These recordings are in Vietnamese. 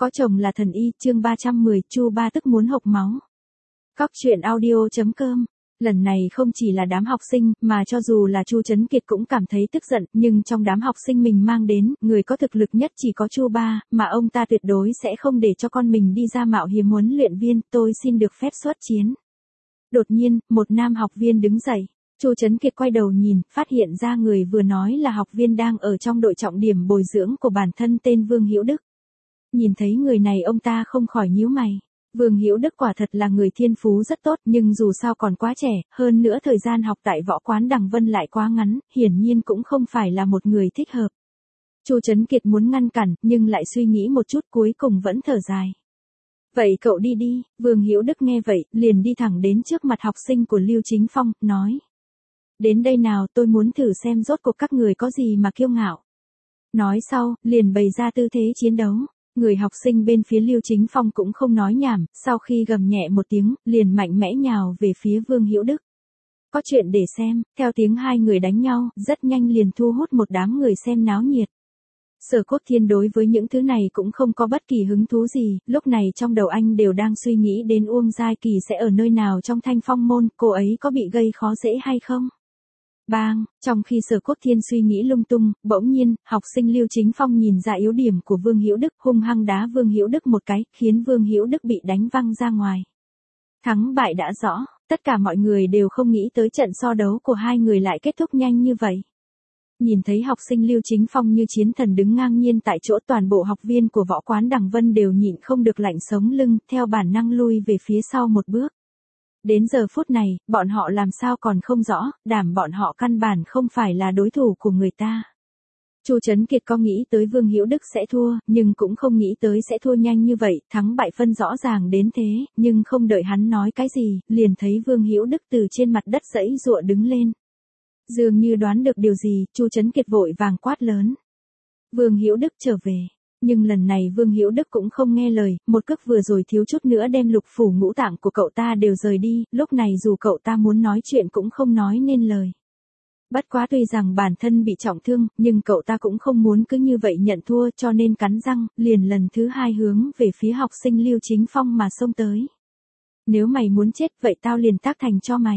Có chồng là thần y, chương 310, Chu Ba tức muốn hộc máu. Cóc truyện audio.com. Lần này không chỉ là đám học sinh, mà cho dù là Chu Trấn Kiệt cũng cảm thấy tức giận, nhưng trong đám học sinh mình mang đến, người có thực lực nhất chỉ có Chu Ba, mà ông ta tuyệt đối sẽ không để cho con mình đi ra mạo hiểm huấn luyện viên, tôi xin được phép xuất chiến. Đột nhiên, một nam học viên đứng dậy. Chu Trấn Kiệt quay đầu nhìn, phát hiện ra người vừa nói là học viên đang ở trong đội trọng điểm bồi dưỡng của bản thân tên Vương Hữu Đức. Nhìn thấy người này ông ta không khỏi nhíu mày. Vương Hữu Đức quả thật là người thiên phú rất tốt, nhưng dù sao còn quá trẻ, hơn nữa thời gian học tại võ quán Đằng Vân lại quá ngắn, hiển nhiên cũng không phải là một người thích hợp. Chu Trấn Kiệt muốn ngăn cản, nhưng lại suy nghĩ một chút cuối cùng vẫn thở dài. Vậy cậu đi đi. Vương Hữu Đức nghe vậy, liền đi thẳng đến trước mặt học sinh của Lưu Chính Phong, nói. Đến đây nào, tôi muốn thử xem rốt cuộc các người có gì mà kiêu ngạo. Nói sau, liền bày ra tư thế chiến đấu. Người học sinh bên phía Lưu Chính Phong cũng không nói nhảm, sau khi gầm nhẹ một tiếng, liền mạnh mẽ nhào về phía Vương Hữu Đức. Có chuyện để xem, theo tiếng hai người đánh nhau, rất nhanh liền thu hút một đám người xem náo nhiệt. Sở Cốt Thiên đối với những thứ này cũng không có bất kỳ hứng thú gì, lúc này trong đầu anh đều đang suy nghĩ đến Uông Giai Kỳ sẽ ở nơi nào trong Thanh Phong môn, cô ấy có bị gây khó dễ hay không? Bang, trong khi Sở Cốt Thiên suy nghĩ lung tung, bỗng nhiên, học sinh Lưu Chính Phong nhìn ra yếu điểm của Vương Hữu Đức, hung hăng đá Vương Hữu Đức một cái, khiến Vương Hữu Đức bị đánh văng ra ngoài. Thắng bại đã rõ, tất cả mọi người đều không nghĩ tới trận so đấu của hai người lại kết thúc nhanh như vậy. Nhìn thấy học sinh Lưu Chính Phong như chiến thần đứng ngang nhiên tại chỗ, toàn bộ học viên của võ quán Đằng Vân đều nhịn không được lạnh sống lưng, theo bản năng lui về phía sau một bước. Đến giờ phút này, bọn họ làm sao còn không rõ, đảm bọn họ căn bản không phải là đối thủ của người ta. Chu Trấn Kiệt có nghĩ tới Vương Hữu Đức sẽ thua, nhưng cũng không nghĩ tới sẽ thua nhanh như vậy, thắng bại phân rõ ràng đến thế, nhưng không đợi hắn nói cái gì, liền thấy Vương Hữu Đức từ trên mặt đất giãy giụa đứng lên. Dường như đoán được điều gì, Chu Trấn Kiệt vội vàng quát lớn. Vương Hữu Đức trở về. Nhưng lần này Vương Hữu Đức cũng không nghe lời, một cước vừa rồi thiếu chút nữa đem lục phủ ngũ tạng của cậu ta đều rời đi, lúc này dù cậu ta muốn nói chuyện cũng không nói nên lời. Bất quá tuy rằng bản thân bị trọng thương, nhưng cậu ta cũng không muốn cứ như vậy nhận thua, cho nên cắn răng, liền lần thứ hai hướng về phía học sinh Lưu Chính Phong mà xông tới. Nếu mày muốn chết vậy tao liền tác thành cho mày.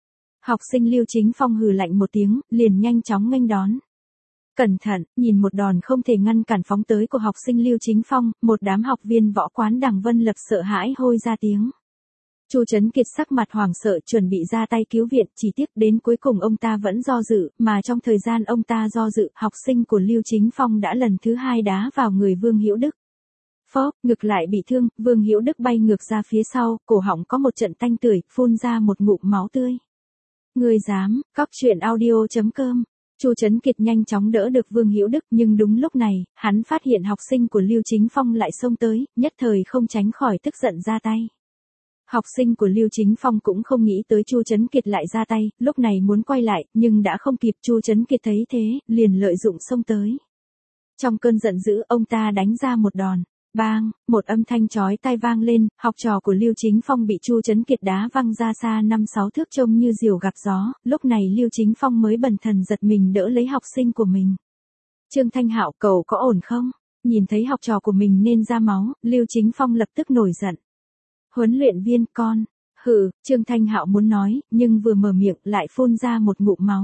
Học sinh Lưu Chính Phong hừ lạnh một tiếng, liền nhanh chóng nghênh đón. Cẩn thận, nhìn một đòn không thể ngăn cản phóng tới của học sinh Lưu Chính Phong, một đám học viên võ quán Đằng Vân Lập sợ hãi hôi ra tiếng. Chu Trấn Kiệt sắc mặt hoảng sợ chuẩn bị ra tay cứu viện, chỉ tiếc đến cuối cùng ông ta vẫn do dự, mà trong thời gian ông ta do dự, học sinh của Lưu Chính Phong đã lần thứ hai đá vào người Vương Hữu Đức. Phốc, ngực lại bị thương, Vương Hữu Đức bay ngược ra phía sau, cổ họng có một trận tanh tưởi, phun ra một ngụm máu tươi. Ngươi dám, cóc truyện audio.com. Chu Trấn Kiệt nhanh chóng đỡ được Vương Hữu Đức, nhưng đúng lúc này, hắn phát hiện học sinh của Lưu Chính Phong lại xông tới, nhất thời không tránh khỏi tức giận ra tay. Học sinh của Lưu Chính Phong cũng không nghĩ tới Chu Trấn Kiệt lại ra tay, lúc này muốn quay lại, nhưng đã không kịp. Chu Trấn Kiệt thấy thế, liền lợi dụng xông tới. Trong cơn giận dữ, ông ta đánh ra một đòn. Bang, một âm thanh chói tai vang lên, học trò của Lưu Chính Phong bị Chu Trấn Kiệt đá văng ra xa 5-6 thước trông như diều gặp gió, lúc này Lưu Chính Phong mới bần thần giật mình đỡ lấy học sinh của mình. Trương Thanh Hạo, cậu có ổn không? Nhìn thấy học trò của mình nên ra máu, Lưu Chính Phong lập tức nổi giận. Huấn luyện viên con, hừ, Trương Thanh Hạo muốn nói, nhưng vừa mở miệng lại phun ra một ngụm máu.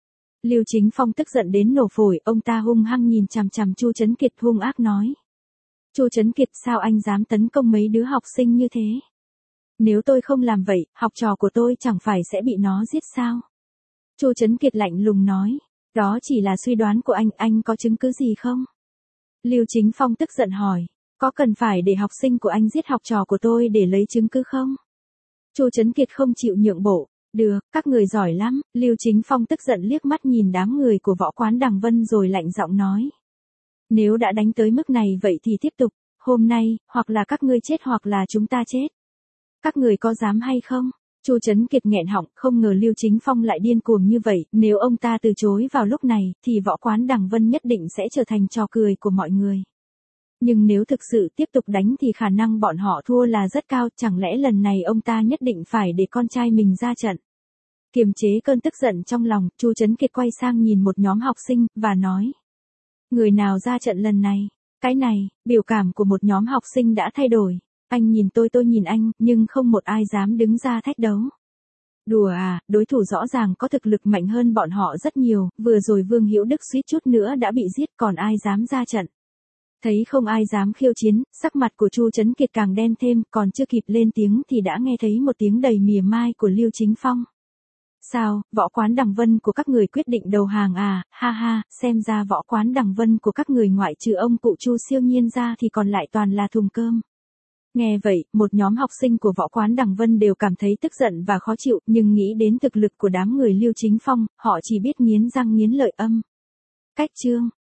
Lưu Chính Phong tức giận đến nổ phổi, ông ta hung hăng nhìn chằm chằm Chu Trấn Kiệt hung ác nói. Chu Trấn Kiệt, sao anh dám tấn công mấy đứa học sinh như thế? Nếu tôi không làm vậy, học trò của tôi chẳng phải sẽ bị nó giết sao? Chu Trấn Kiệt lạnh lùng nói, đó chỉ là suy đoán của anh có chứng cứ gì không? Lưu Chính Phong tức giận hỏi, có cần phải để học sinh của anh giết học trò của tôi để lấy chứng cứ không? Chu Trấn Kiệt không chịu nhượng bộ, được, các người giỏi lắm. Lưu Chính Phong tức giận liếc mắt nhìn đám người của võ quán Đằng Vân rồi lạnh giọng nói. Nếu đã đánh tới mức này vậy thì tiếp tục, hôm nay, hoặc là các ngươi chết hoặc là chúng ta chết. Các người có dám hay không? Chu Trấn Kiệt nghẹn họng, không ngờ Lưu Chính Phong lại điên cuồng như vậy, nếu ông ta từ chối vào lúc này, thì võ quán Đằng Vân nhất định sẽ trở thành trò cười của mọi người. Nhưng nếu thực sự tiếp tục đánh thì khả năng bọn họ thua là rất cao, chẳng lẽ lần này ông ta nhất định phải để con trai mình ra trận. Kiềm chế cơn tức giận trong lòng, Chu Trấn Kiệt quay sang nhìn một nhóm học sinh, và nói. Người nào ra trận lần này? Cái này, biểu cảm của một nhóm học sinh đã thay đổi. Anh nhìn tôi nhìn anh, nhưng không một ai dám đứng ra thách đấu. Đùa à, đối thủ rõ ràng có thực lực mạnh hơn bọn họ rất nhiều, vừa rồi Vương Hữu Đức suýt chút nữa đã bị giết còn ai dám ra trận. Thấy không ai dám khiêu chiến, sắc mặt của Chu Trấn Kiệt càng đen thêm, còn chưa kịp lên tiếng thì đã nghe thấy một tiếng đầy mỉa mai của Lưu Chính Phong. Sao, võ quán Đằng Vân của các người quyết định đầu hàng à, ha ha, xem ra võ quán Đằng Vân của các người ngoại trừ ông cụ Chu siêu nhiên ra thì còn lại toàn là thùng cơm. Nghe vậy, một nhóm học sinh của võ quán Đằng Vân đều cảm thấy tức giận và khó chịu, nhưng nghĩ đến thực lực của đám người Lưu Chính Phong, họ chỉ biết nghiến răng nghiến lợi âm. Cách chương